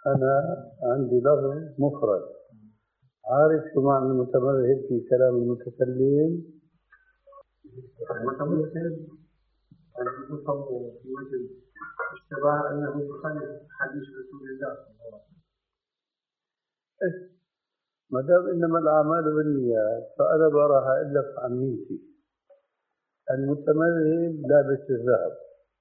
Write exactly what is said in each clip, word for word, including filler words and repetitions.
أنا عندي لفظ مفرد. عارف شو معنى المتمذهب في كلام المتكلم؟ المتمثل أن يصب في وجه اشتباه أنه يخالف حديث رسول الله صلى الله عليه وسلم. ما دام إنما الأعمال بالنيات فأنا براها إلا في عميتي. المتمذهب لابس الذهب.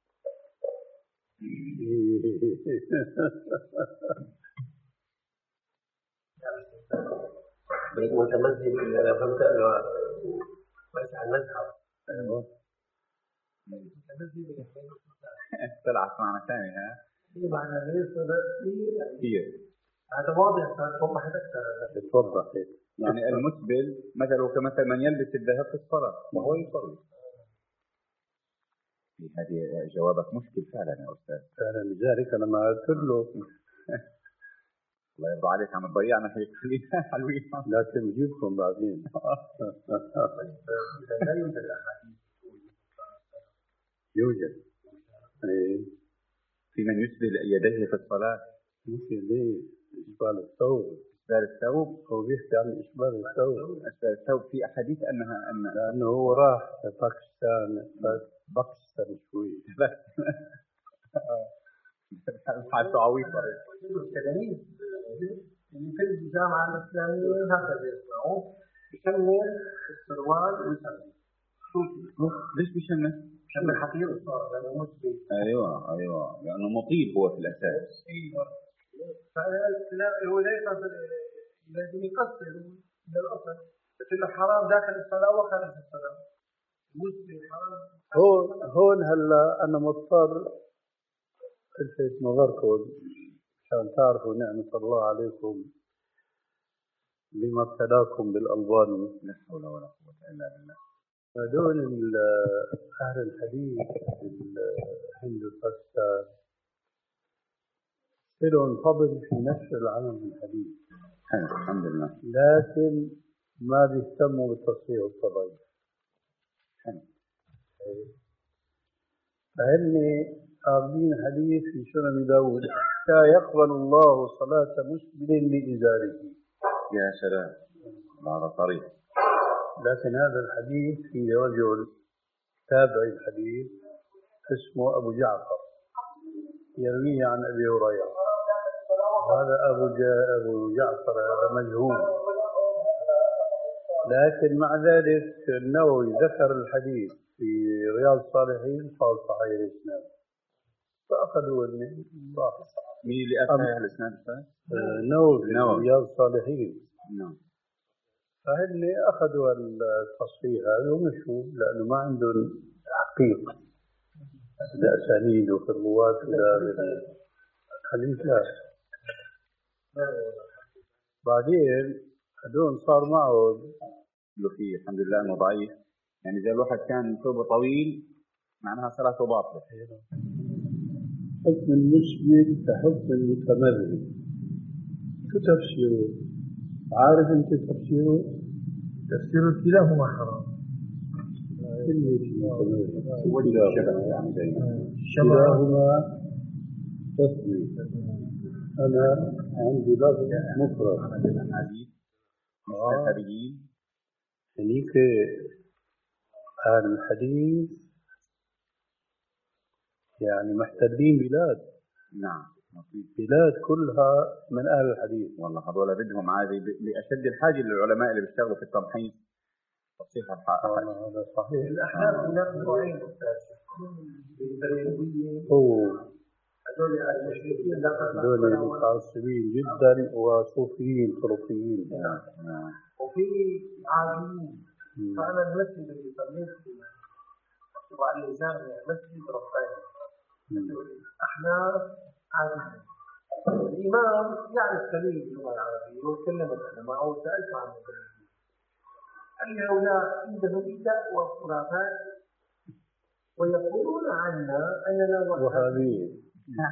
المتمذهب إذا فهمت أنه ليس عن مذهب. أيوه. المتمذهب طلعت معنى ثاني ها؟ إيه معنى ليس كثير. هذا واضح توضح أكثر. توضح يعني المسبل مثله كمثل من يلبس الذهب في الصلاة وهو يصلي. هذه جوابك مشكل فعلا يا أستاذ. فعلا لذلك أنا ما قلت له الله يرضى عليك عم تضيعنا هيك حلوين لكن بجيبكم بعدين. لا يوجد أحاديث يوجد إيه في من يسبل يديه في الصلاة. ممكن ليه إسبال الثوب. إسبال الثوب هو بيحكي عن إسبال الثوب. إسبال الثوب في أحاديث أنها أن لأنه هو راح باكستان باكستان شوي. حالته عويصة. التلاميذ اللي في الجامعة الإسلامية هكذا يسمعوا يشمر السروال ويسمر. ليش بيشمر؟ يشمر حقير الصار لأنه مسبل. أيوة أيوة لأنه مطيل هو في الأساس. أيوة. فلا هو ليس لازم يقصر من الأصل. لكن الحرام داخل الصلاة وخارج الصلاة. مسبل حرام. هون هون هلا أنا مضطر الفت نظركم عشان تعرفوا نعمة الله عليكم بما ابتلاكم بالألباني. لا حول ولا قوة إلا بالله. هذول أهل الحديث في الهند وباكستان لهم فضل في نشر العلم الحديث. الحمد لله. لكن ما بيهتموا بالتصحيح والتضعيف. فهن قابلين حديث في سنن داود حتى يقبل الله صلاة مسبل لإزاره. يا سلام هذا طريق. لكن هذا الحديث في رجل تابع الحديث اسمه أبو جعفر يرويه عن أبي هريرة. هذا أبو, جا أبو جعفر هذا مجهول. لكن مع ذلك النووي ذكر الحديث في رياض الصالحين قال صحيح الإسناد فأخذوا من ضعف. مين اللي أخذ الإسناد؟ النووي رياض الصالحين. نعم. فهن أخذوا التصحيح هذا ومشوا لأنه ما عندهم تحقيق الأسانيد وفي الرواة ولا الحديث لا. بعدين هذول صار معه له فيه الحمد لله إنه ضعيف. يعني إذا الواحد كان ثوبه طويل معناها صلاته باطلة. حكم المسبل كحكم المتمذهب. شو تفسيره؟ عارف أنت تفسيره؟ تفسير كلاهما حرام. كلاهما تسمية. أنا عندي لفظ مفرد. الأحاديث مستهبين. هنيك أهل الحديث يعني محتلين بلاد. نعم. بلاد كلها من أهل الحديث. والله هذول بدهم عادي بأشد الحاجة للعلماء اللي بيشتغلوا في التمحيص تصحيح الحديث. هذا صحيح. الأحناف هناك نوعين هو هذول المشركين هذول متعصبين جدا وصوفيين خرافيين. نعم. وفي عاديين. فأنا المسجد اللي صليت فيه مكتوب عليه جامع مسجد رباني. الأحناف عاديين. الإمام يعرف كلمة اللغة العربية ويتكلم العلماء وسألت عنه قال لي هؤلاء عندهم بدع وخرافات ويقولون عنا أننا وهابيين.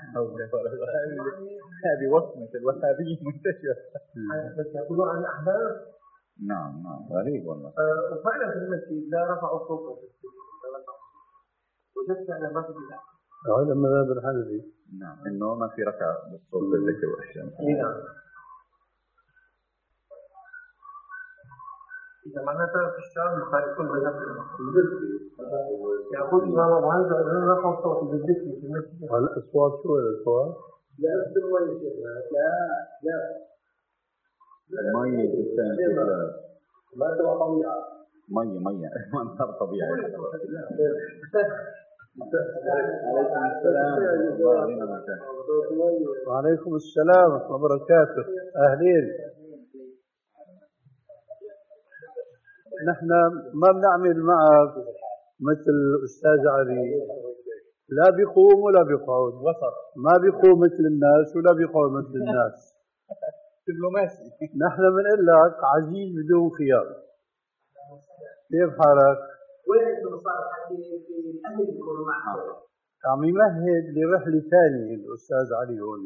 هذه وصمة الوهابية منتشرة. بس يقولون عن الأحناف. نعم نعم غريب والله. وفعلا في المسجد لا رفعوا صوتهم في المسجد وجدت أنا ما في بدع. هذا المذهب الحنفي. نعم إنه ما في ركعة بالصوت الذكر والأحيان. نعم. إذا معناتها في الشام يخالفون مذهب يقول إمام أبو حنيفة أنه رفع صوت بالذكر في المسجد. الأصوات شو الأصوات؟ لا أسلم ولا شيء. لا لا. مية جدا ما تبغى طبيعة. مية مية منظر طبيعي. وعليكم السلام ورحمة الله وبركاته. أهلين. نحن ما بنعمل معك مثل الأستاذ علي، لا بيقوم ولا بيقعد وسط، ما بيقوم مثل الناس ولا بيقعد مثل الناس. دبلوماسي. نحن بنقول لك عزيز بدون خيار. كيف حالك؟ وين انتم صار حكي في الاهل يكونوا معك؟ عم يمهد لرحلة ثانية الأستاذ علي هون.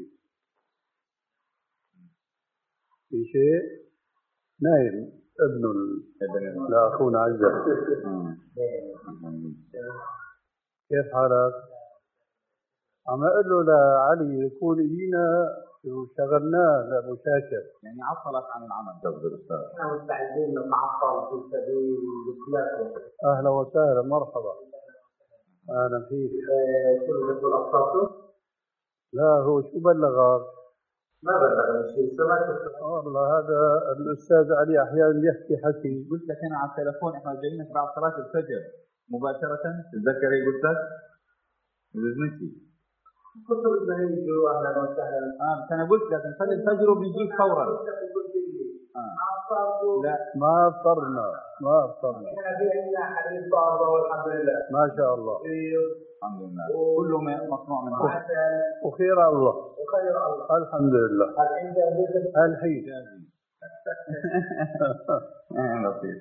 في شيء؟ نايم ابنه لأخونا عزة. كيف حالك؟ عم أقول له لعلي يكون إلينا وشغلناه لأبو شاكر. يعني عطلك عن العمل قصد الأستاذ. احنا مستعدين نتعطل في سبيل بسلاكم. أهلا وسهلا مرحبا. أهلا فيك. كل بيقول أبطاته؟ لا هو شو بلغك؟ ما بلغني شيء سمعت. والله هذا الأستاذ علي أحيانا يحكي حكي. قلت لك أنا على التليفون إحنا جايينك بعد صلاة الفجر مباشرة. تتذكري قلت لك؟ نسيتي. كنت بدنا نيجوا أهلا وسهلا. آه أنا قلت لك نصلي الفجر وبيجيك فورا. آه. لا ما أفطرنا ما أفطرنا. إحنا في عندنا حديث طازة والحمد لله. ما شاء الله. الحمد لله. كله مصنوع من هذا. وخير الله. وخير الله. الحمد لله. هل عندك الحين. لطيف.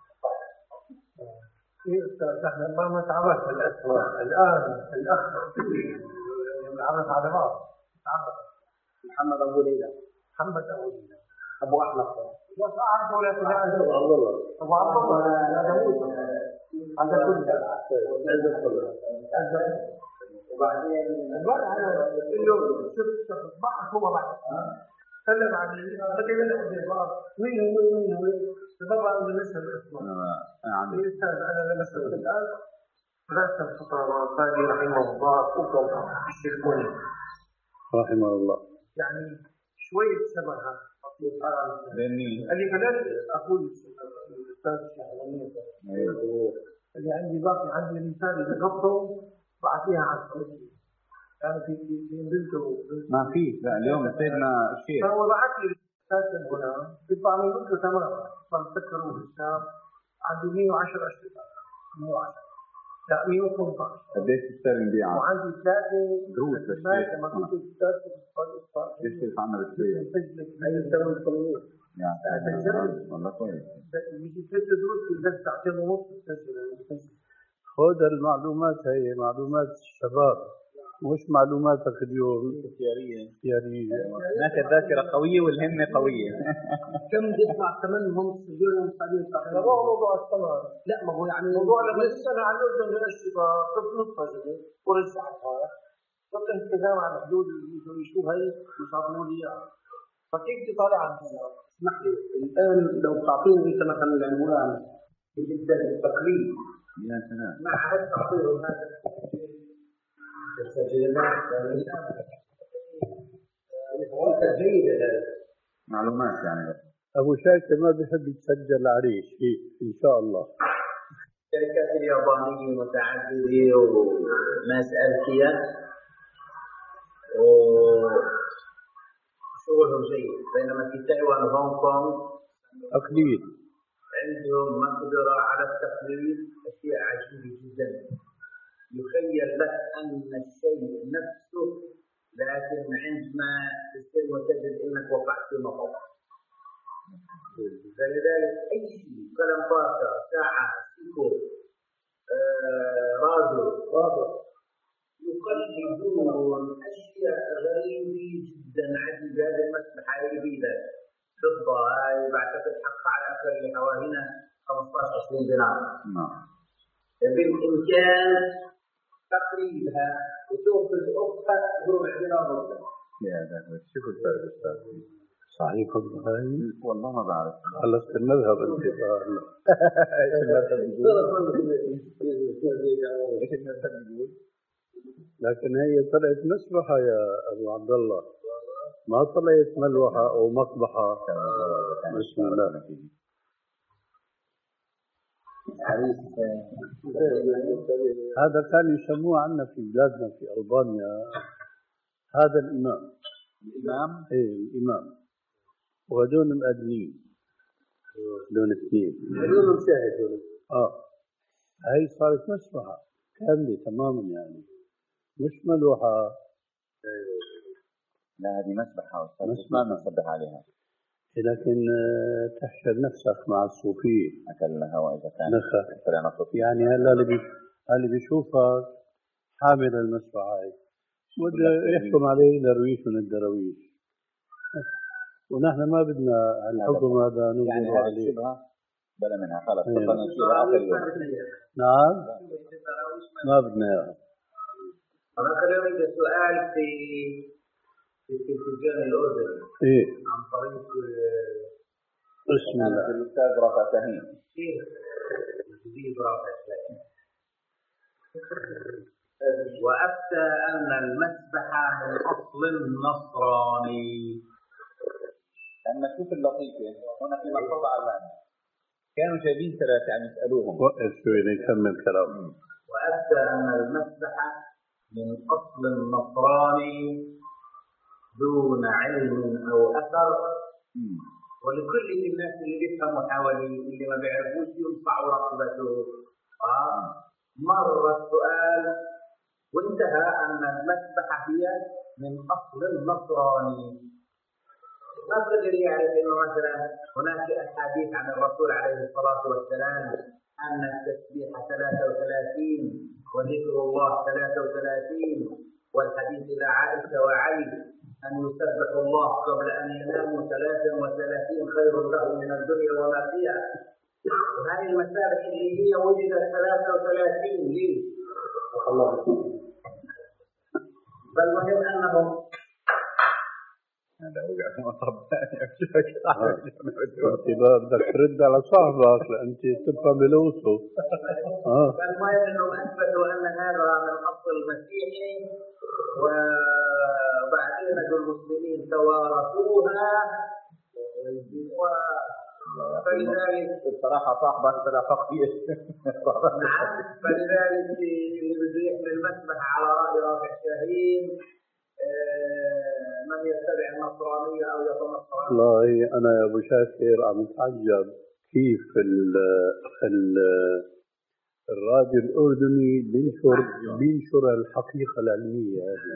احنا ما نتعرف الاسماء الان الاخ نتعرف على بعض. نتعرف. محمد ابو ليلى. محمد ابو ليلى. ابو احمد. بس اعرف ولا تجاهل. ابو عبد الله. ابو عبد الله. هذا كله. وبعدين انا له شفت شخص بعض هو بعد سلم عليه بدي يلعب مين هو مين هو طبعا لسه الاسماء. نعم. انا لمست الان درست الفقراء الثاني رحمه الله وقوم الشيخ منير رحمه الله. يعني شويه شبهها لاني اللي بدات اقول الاستاذ الشيخ منير اللي عندي باقي عندي مثال اللي ضبطه بعطيها عن صوتي. كان في في بنته ما في. لا اليوم سيدنا الشيخ فهو بعث لي ساكن هنا بيطلع من بنته تماما. فنفكروا في الشام عندي مية وعشرة اشتغال مية وعشرة لا مية وثمانية عشر. قديش تشتري نبيعها؟ وعندي ثلاثه دروس للشيخ. لما كنت استاذ في الصالح ايش كيف عمل شويه؟ هي الثمن القانوني يعني والله كويس. يجي ست دروس لازم ساعتين ونص تسجل. خذ المعلومات هي معلومات الشباب مش معلوماتك اليوم اختيارية. اختيارية. هناك الذاكرة قوية والهمة قوية. كم بيدفع ثمنهم سجلهم مساعدين لا هو موضوع الثمن. لا ما هو يعني موضوع لما تسأل عن الأردن للأشرطة تطلب فجأة ورجع هذا طب التزام على حدود شو هي يصابوا لي إياها. فكيف تطالع عن هذا؟ اسمح لي الآن لو تعطيني أنت مثلا العنوان جدا التقليد يا سلام. ما حد تعطيهم هذا معلومات يعني. أبو شاكر ما بيحب يتسجل عليه شيء إن شاء الله. الشركات اليابانية متعددة وناس أذكياء وشغلهم جيد بينما في تايوان وهونغ كونغ تقليد عندهم مقدرة على التقليد أشياء عجيبة جدا. يخيل لك أن الشيء نفسه لكن عندما تصير وتجد أنك وقعت في مطب. فلذلك أي شيء قلم باسة ساعة سيكو آه، رادو رادو يقلدون أشياء غريبة جدا عجيبة. هذا المسبح هاي جديدة فضة هاي بعتقد حقها على أكثر اللي حوالينا خمسة عشر عشرين دينار. نعم. بالإمكان تقريبها وتأخذ أختها تقول عندنا ضد. يا ده شوف الفرق أستاذ. صحيح هاي والله ما بعرف. خلصت المذهب أنت. إيش المذهب بيقول؟ إيش المذهب بيقول؟ لكن هي طلعت مسبحة يا أبو عبد الله، ما طلعت ملوحة أو مصبحة. بسم الله. هذا كان يسموه عندنا في بلادنا في ألبانيا هذا الإمام. الإمام؟ إيه الإمام. وهدول مأذنين. هدول اثنين. هدول مشاهد. آه. هاي صارت مسبحة كاملة تماما يعني. مش ملوحة. لا هذه مسبحة أستاذ. ما نسبح عليها. لكن تحشر نفسك مع الصوفية. أكلها وإذا كان نخ. يعني هلا اللي بي اللي بيشوفك حامل المسبحة هاي بده يحكم عليه درويش من الدراويش، ونحن ما بدنا الحكم هذا ننظر يعني عليه. بلا منها خلص. بطلنا نشيلها آخر يوم. نعم ما بدنا إياها. أنا كان عندي سؤال في في التلفزيون الأردني. إيه. عن طريق بسم الله. الأستاذ رافع شاهين. شيخ الجديد رافع شاهين. وأفتى أن المسبحة من أصل نصراني. لما تشوف اللطيفة هنا في مقطع الآن كانوا جايبين ثلاثة عم يسألوهم. وقف شوي نكمل كلام. وأفتى أن المسبحة من أصل نصراني دون علم أو أثر. مم. ولكل الناس اللي بيفهموا حوالي اللي ما بيعرفوش ينفعوا رقبته. آه. مر السؤال وانتهى أن المسبحة هي من أصل نصراني. ما قدر يعرف انه مثلا هناك احاديث عن الرسول عليه الصلاه والسلام ان التسبيح ثلاثة وثلاثين وذكر الله ثلاثة وثلاثين، والحديث الى عائشه وعلي ان يسبحوا الله قبل ان يناموا ثلاثة وثلاثين خير له من الدنيا وما فيها. وهذه المسابح اللي هي وجدت ثلاثة وثلاثين ليه؟ الله. فالمهم انهم هذا هو طب بدك ترد على صاحبك لأنت تفهم بلوته. فالمهم انهم اثبتوا ان هذا من اصل المسيحي، وبعدين المسلمين توارثوها، فلذلك بصراحة صاحبك بلا فقيه. نعم. فلذلك اللي بده يحمل المسبح على رأي رافع شاهين من يتبع النصرانية أو يتنصر. والله أنا يا أبو شاكر عم أتعجب كيف ال ال الراديو الأردني بينشر بينشر الحقيقة العلمية هذه.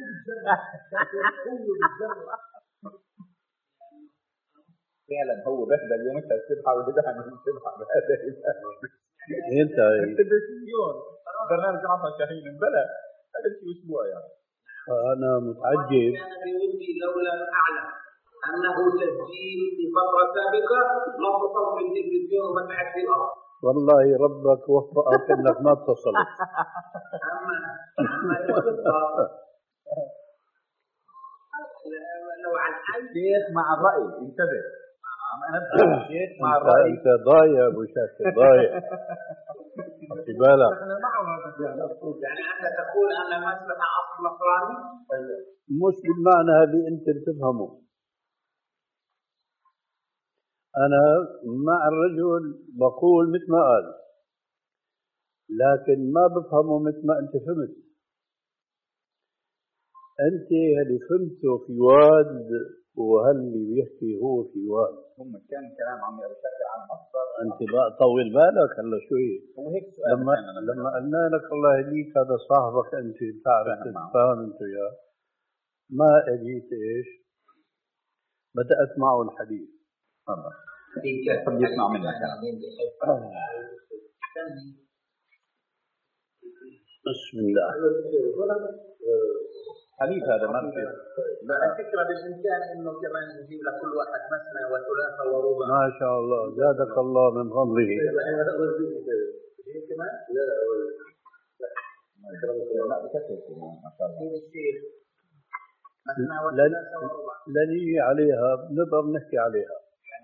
فعلا هو بهدل اليوم انت السبحة وبدأ من السبحة بهذا انت التلفزيون برنامج رافع شاهين بلا هذا شيء أسبوع يعني. أنا متعجب. أنا بودي لولا أعلم أنه تسجيل في فترة سابقة ما اتصل في التلفزيون ومسحت في الأرض. والله ربك وفقك إنك ما اتصلت. أما أما لو عن الشيخ مع الرأي انتبه. الشيخ مع الرأي. أنت ضايع أبو شاكر ضايع. في بالك. يعني أنت تقول أن المسبحة أصل نصراني؟ مش بالمعنى اللي أنت بتفهمه. أنا مع الرجل بقول مثل ما قال، لكن ما بفهمه مثل ما أنت فهمت. أنت اللي فهمته في واد وهاللي بيحكي هو في واد. هم كان كلام عمي أبو شاكر عن مصدر. أنت بقى طول بالك هلا شوي. هو هيك سؤال لما لما قلنا لك الله يهديك هذا صاحبك أنت تعرف تتفاهم أنت وياه، ما أجيت إيش؟ بدأت معه الحديث. تفضل. طب يسمع منك. بسم الله. حديث هذا ما في. الفكرة بالإمكان إنه كمان نجيب لكل واحد مثنى وثلاثة ورباع. ما شاء الله زادك الله من فضله. لا بكثرة ما شاء الله. لني عليها نقدر نحكي عليها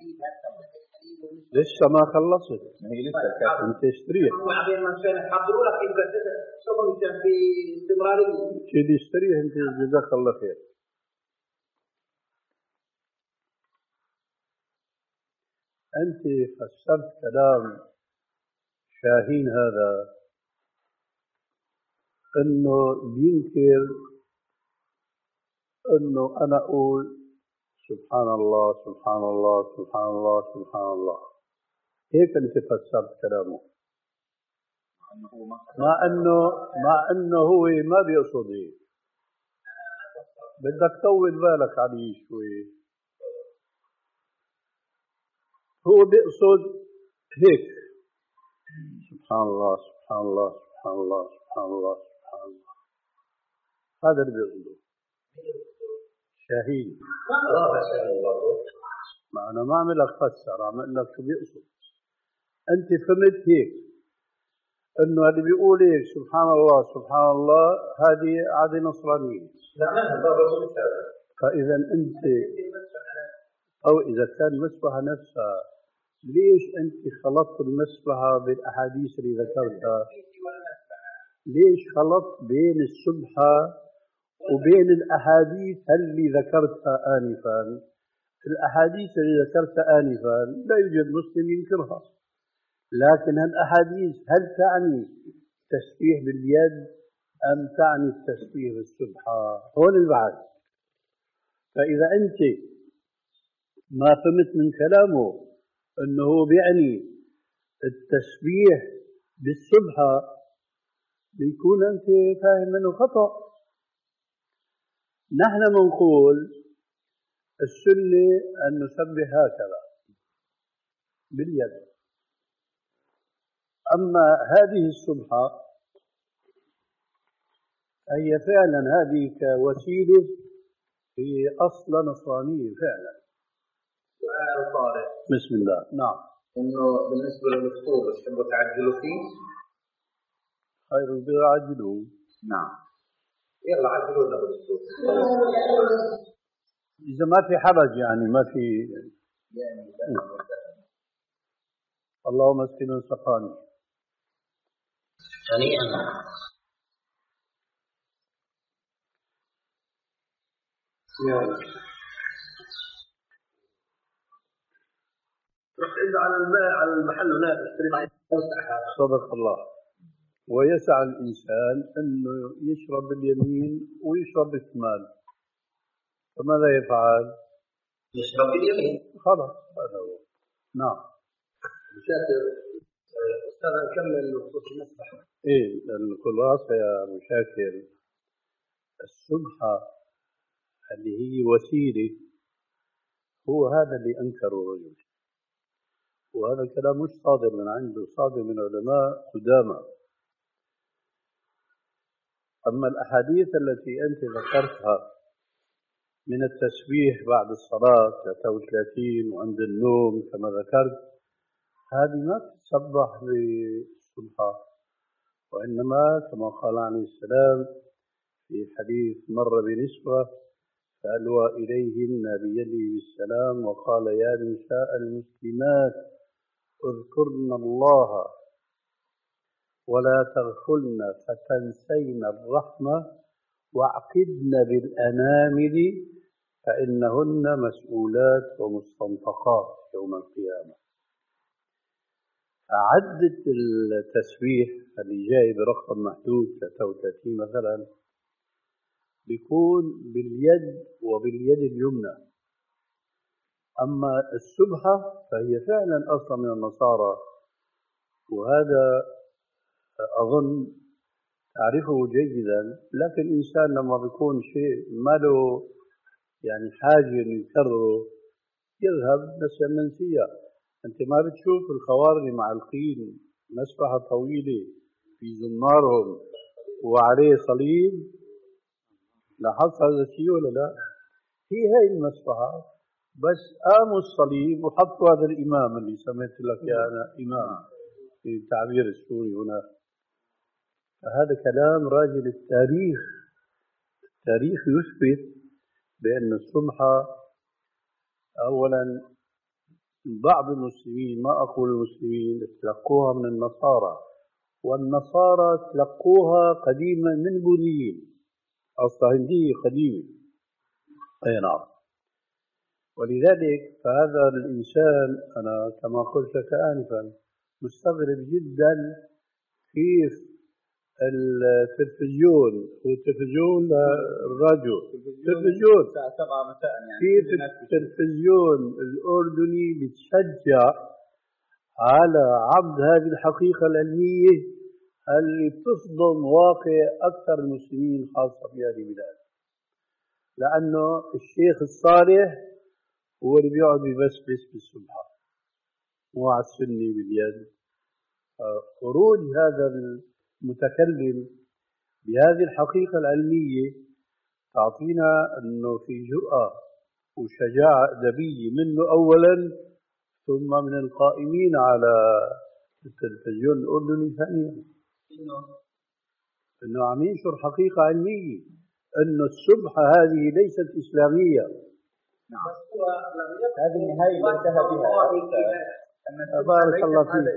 لسه ما خلصت. هي لسه انت اشتريها وبعدين ما كان يحضروا لك يبقى شغل كان في استمراريه. شيل اشتريها انت جزاك الله خير. انت فسرت كلام شاهين هذا انه بينكر انه انا اقول سبحان الله سبحان الله سبحان الله سبحان الله. هيك انت فسرت كلامه مع انه مع انه هو ما بيقصد هيك. بدك طول بالك عليه شوي. هو بيقصد هيك سبحان الله سبحان الله سبحان الله سبحان الله سبحان الله. هذا اللي بيقصده شاهين. ما أنا ما عم لك فسر، عم أقول لك شو بيقصد. أنت فهمت هيك إنه اللي بيقول هيك سبحان الله سبحان الله هذه عادة نصرانية. لا ما هذا. فإذا أنت أو إذا كان المسبحة نفسها ليش أنت خلطت المسبحة بالأحاديث اللي ذكرتها؟ ليش خلطت بين السبحة وبين الأحاديث اللي ذكرتها آنفا؟ الأحاديث اللي ذكرتها آنفا لا يوجد مسلم ينكرها، لكن الأحاديث هل تعني التسبيح باليد أم تعني التسبيح بالسبحة؟ هون البعث. فإذا أنت ما فهمت من كلامه أنه هو بيعني التسبيح بالسبحة بيكون أنت فاهم منه خطأ. نحن منقول السنة أن نسبح هكذا باليد. أما هذه السبحة هي فعلا هذه كوسيلة هي أصلا نصرانية فعلا. سؤال طارئ. بسم الله. نعم. إنه بالنسبة للفطور تحبوا تعجلوا فيه؟ خير البر عجلوا. نعم. يلا عجلوا لنا بالفطور. إذا ما في حرج يعني ما في يعني اللهم اسقنا سقاني. هنيئا. رحت عنده على الماء على المحل هناك اشتري. صدق الله. ويسعى الإنسان أنه يشرب باليمين ويشرب بالشمال، فماذا يفعل؟ يشرب باليمين. خلاص هذا هو. نعم. شاكر أستاذ نكمل نصوص المسبحة. إيه الخلاصة يا أبو شاكر السبحة اللي هي وسيلة هو هذا اللي أنكره الرجل، وهذا الكلام مش صادر من عنده، صادر من علماء قدامى. أما الأحاديث التي أنت ذكرتها من التسبيح بعد الصلاة ثلاثة وثلاثين وعند النوم كما ذكرت، هذه ما تسبح بالسبحة، وإنما كما قال عليه السلام في حديث مر بنسوة فألوى إليهن بيده بالسلام وقال يا نساء المسلمات اذكرن الله ولا تغفلن فتنسين الرحمة واعقدن بالأنامل فإنهن مسؤولات ومستنطقات يوم القيامة. عدة التسبيح اللي جاي برقم محدود ثلاثة وثلاثين مثلا بيكون باليد وباليد اليمنى. أما السبحة فهي فعلا أصلا من النصارى، وهذا أظن تعرفه جيدا، لكن الإنسان لما بيكون شيء ما له يعني حاجة إنه يكرره يذهب بس منسية. أنت ما بتشوف الخوارج معلقين مسبحة طويلة في زنارهم وعليه صليب؟ لاحظت هذا الشيء ولا لا؟ هي هاي المسبحة بس قاموا الصليب وحطوا هذا الإمام اللي سميت لك يا أنا إمام في التعبير السوري هنا. هذا كلام راجل التاريخ. التاريخ يثبت بأن السمحة أولا بعض المسلمين، ما أقول المسلمين، تلقوها من النصارى، والنصارى تلقوها قديما من البوذيين، أصلا هندية قديمة. أي نعم. ولذلك فهذا الإنسان، أنا كما قلت لك آنفا مستغرب جدا كيف التلفزيون والتلفزيون الراديو التلفزيون الساعة سبعة مساء يعني كيف التلفزيون الأردني بتشجع على عبد هذه الحقيقة العلمية اللي بتصدم واقع أكثر المسلمين خاصة في هذه البلاد. لأنه الشيخ الصالح هو اللي بيقعد يبسبس بالسبحة مو على السني باليد. خروج هذا المتكلم بهذه الحقيقة العلمية تعطينا أنه في جرأة وشجاعة أدبية منه أولا، ثم من القائمين على التلفزيون الأردني ثانيا، أنه عم ينشر حقيقة علمية أنه السبحة هذه ليست إسلامية. نعم. هذه النهاية اللي انتهى بها. بارك الله فيك.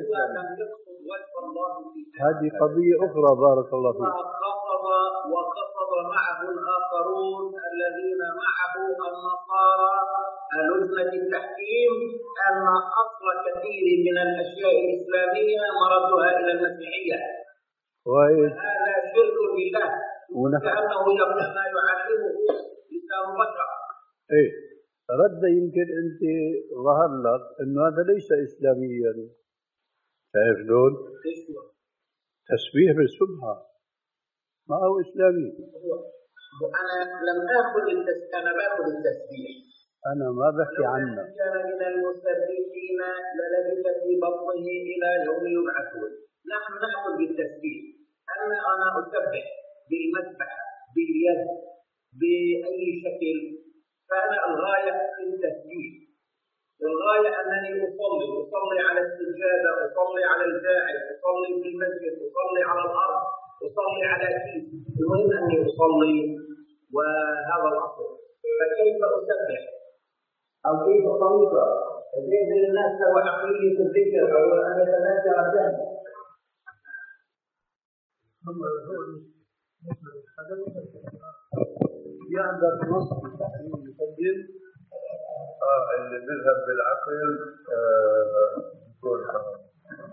هذه قضية أخرى. بارك الله فيك. وقصد وقصد معه الآخرون الذين معه النصارى لجنة التحكيم أن أصل كثير من الأشياء الإسلامية مردها إلى المسيحية. هذا شرك بالله، كأنه يقول ما يعلمه لسان بشر. إيه رد يمكن أنت ظهر لك أنه هذا ليس إسلاميا. شايف شلون؟ تسبيح بالسبحة ما هو إسلامي. أنا لم آخذ التسبيح، أنا باخذ التسبيح. أنا ما بحكي عنه. كان من المسبحين للبث في بطنه إلى يوم يبعثون. نحن نأخذ بالتسبيح. أنا أنا أسبح بالمسبحة باليد بأي شكل، فأنا الغاية في التسبيح. الغاية أنني أصلي أصلي على السجادة، أصلي على الجاعل، أصلي في المسجد، أصلي على الأرض، أصلي على كيس. المهم أني أصلي، وهذا الأصل. فكيف أسبح أو كيف طريقة زين الناس وعقلية الذكر أو أن يتنازع الجهل. يعندك نص تحريم المسجل اه اللي بيذهب بالعقل يكون حرام.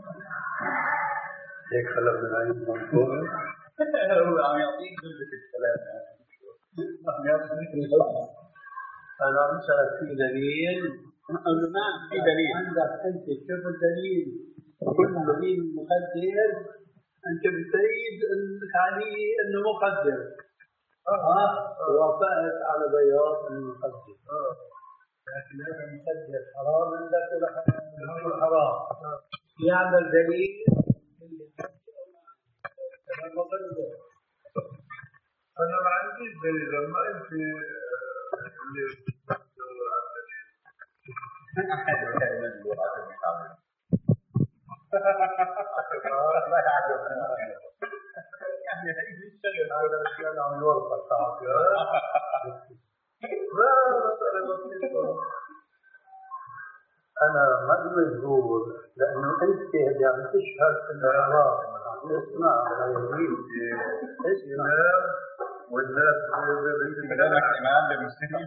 هيك خلق من عين منصور. هو عم يعطيك جملة الكلام. عم يعطيك الجملة. أنا عم أسألك في دليل. أقول له نعم في دليل. عندك أنت شوف الدليل. كل دليل مقدر أنت بتريد أنك عليه أنه مقدر. آه وافقت على بياض المقدر. آه لكن هذا المقدر حرام عندك ولا حرام؟ يعني الدليل أنا ما عنديش دليل. لما أنت اللي تدور على الدليل الله يعجبنا. يعني هي الشغل هذا الشيء عم يورطك تعرف. لا مسألة بسيطة. أنا ما مجبور لأنه أنت اللي عم تشهد إنه حرام. اسمع يا يمين اسمع والناس كلامك إمام للمسلمين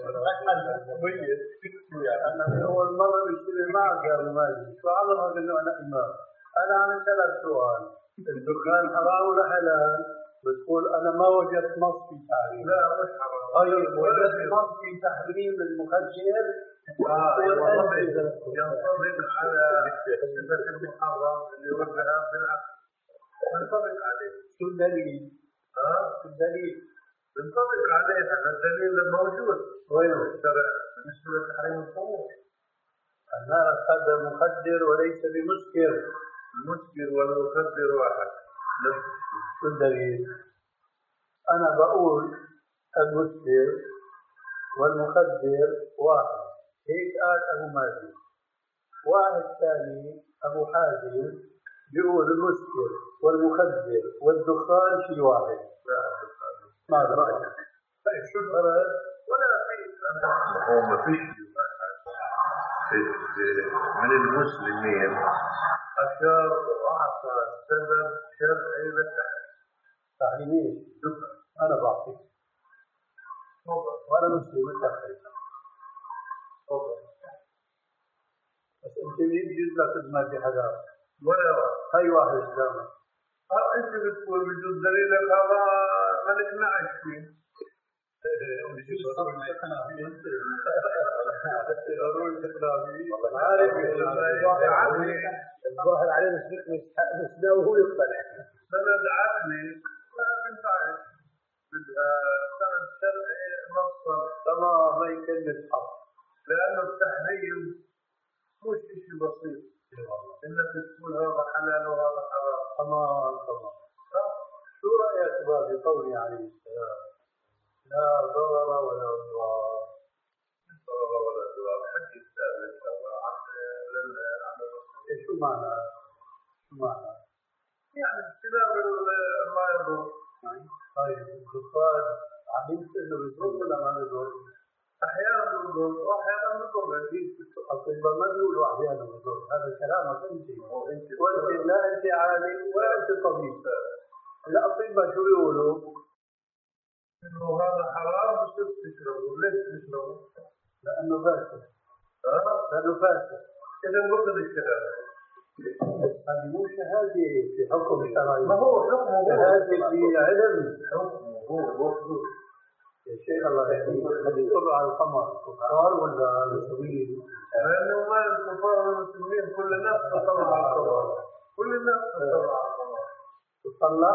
أنا من أول مرة بشتري معك يا أبو ماجد. شو عرفك إنه أنا إمام؟ أنا عم أسألك سؤال، الدخان حرام ولا حلال؟ بتقول أنا ما وجدت نص في تحريم. لا مش حرام. طيب وجدت نص في تحريم المخدر؟ آه ينطبق على صفة المحرم اللي هو الذهاب بالعقل. ينطبق عليه. شو الدليل؟ ها؟ شو الدليل؟ ينطبق عليه هذا الدليل الموجود. وين الشرع؟ بالنسبة لتحريم الخمور. أنا هذا مخدر وليس بمسكر. المسكر والمخدر واحد. شو الدليل؟ أنا بقول المسكر والمخدر واحد. هيك قال أبو ماجد. واحد ثاني أبو حازم بيقول المسكر والمخدر والدخان شيء واحد. ماذا رأيك؟ طيب شو الغرض؟ ولا في هو ما فيش من المسلمين أشار وأعطى سبب شرعي للتحريم. تحريم ايش؟ أنا بعطيك وأنا مسلم التحريم. بس أنت مين بيجوز لك ما في حلال؟ ولا هاي واحد إسلامك. ها أنت بتقول بجوز دليلك هذا ما نقنعش فيه. الظاهر عليه مش مش ناوي هو يقتنع. سند عقلي ما بينفعش. بدها سند شرعي نصا تمام ما يكلف حق. لأنه التحريم مش شيء بسيط. إنك تقول هذا حلال وهذا حرام. تمام تمام. شو رأيك بهذا قولي عليه السلام؟ لا ضرر ولا ضرار. ضرر ولا ضرار. حديث ثابت عن عن شو معنى؟ شو معنى؟ يعني اجتناب ما يضر. طيب الدخان علمت انه بيضر ولا ما بيضر؟ احيانا بيضر واحيانا بيضر. الاطباء ما بيقولوا احيانا بيضر، هذا كلامك انت. وانت لا انت عالم ولا انت طبيب. الاطباء شو بيقولوا؟ انه هذا حرام بصير تشربه. ليش تشربه؟ لانه فاسد. ها؟ لانه فاسد. اذا بطل الكلام. هذه مو شهاده في حكم شرعي. ما هو حكمه شهاده في علم. حكمه هو هو يا شيخ الله يهديك، اللي يطلع على القمر كفار ولا مسلمين؟ لانه ما الكفار والمسلمين كل الناس تطلع على القمر. كل الناس تطلع على القمر. تطلع؟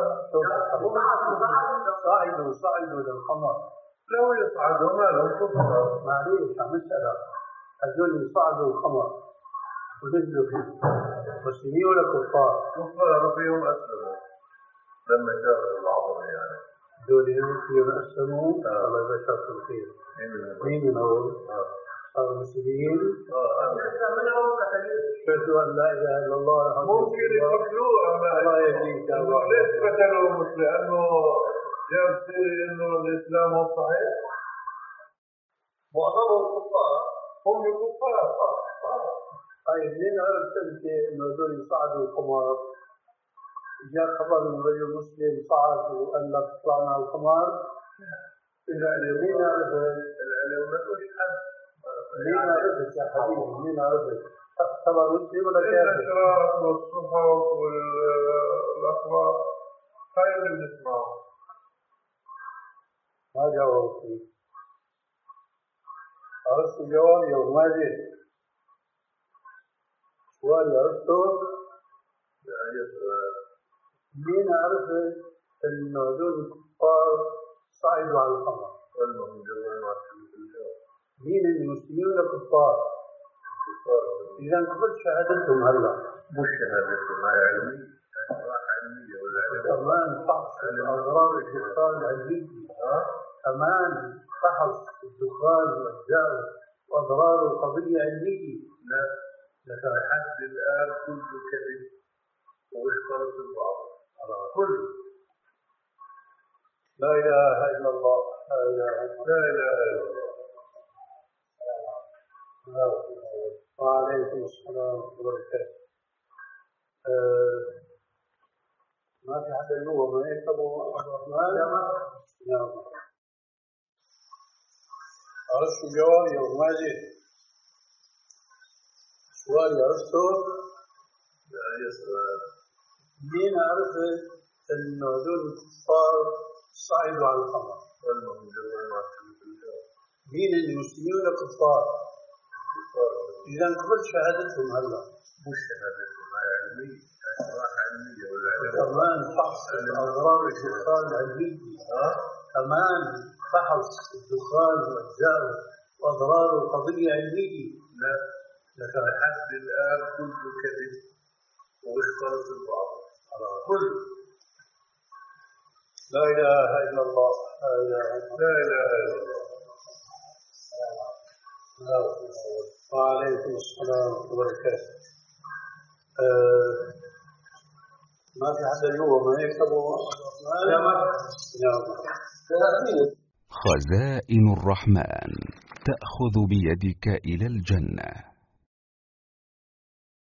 صعدوا صعدوا للقمر. لو يصعدوا ما لهم كفار. معليش عم نسألك، هذول صعدوا القمر ونزلوا فيه مسلمين ولا كفار؟ كفار فيهم اسلموا لما شافوا العظمه يعني. هذول فيهم اسلموا الله يبشرك بالخير. مين من هول؟ صاروا مسلمين؟ منهم كتلين. شهدوا ان لا اله الا الله. ممكن يقتلوه. الله يهديك يا الله. ليش قتلوه؟ مش لانه جاب سيري انه الاسلام هو الصحيح. معظمهم كفار. هم كفار. طيب منين عرفت انت انه هذول صعدوا القمر؟ جاء خبر من رجل مسلم صعد وقال لك طلعنا على القمر؟ منين عرفت؟ العلم ما فيش حد. منين عرفت يا حبيبي؟ منين عرفت؟ خبر مسلم ولا كافر؟ الاشراف والصحف والاخبار هاي اللي بنسمعه. ما جاوبتني. عرفت الجواب يوم ما جيت. سؤال عرفته؟ لا يسأل. منين عرفت انه هذول الكفار صعدوا على القمر؟ والله جواب ما في الجواب. مين المسلمين ولا كفار؟ كفار. اذا قبل شهادتهم هلا. مش شهادتهم هاي علمية. علمية ولا علمية. كمان فحص اضرار الدخان العلمي. كمان فحص الدخان واجزائه واضراره قضيه علميه. لا لكن لحد الان كله كذب واختلط البعض. كله. لا اله الا الله. لا اله الا الله. لا اله الا الله. وعليكم السلام ورحمه الله وبركاته. أه ما في حدا جوا ما هيك ابو الرحمن؟ نعم. عرفت الجواب يوم ما جيت. سؤالي عرفته؟ لا يسأل. مين عرفت انه هذول الكفار صعدوا على القمر؟ والله جواب ما في الجواب. مين المسلمين ولا كفار؟ كفار. اذا قبل شهادتهم هلا. مش شهادتهم هاي علمية. علمية ولا علمية. كمان فحص اضرار الدخان العلمي. كمان فحص الدخان واجزائه واضراره قضيه علميه. لا لكن لحد الان كله كذب واختلط البعض. كله. لا اله الا الله. لا اله الا الله. لا اله الا الله. وعليكم السلام ورحمه الله وبركاته. أه ما في حدا جوا ما يكتبوا لا ما خزائن الرحمن تأخذ بيدك إلى الجنة.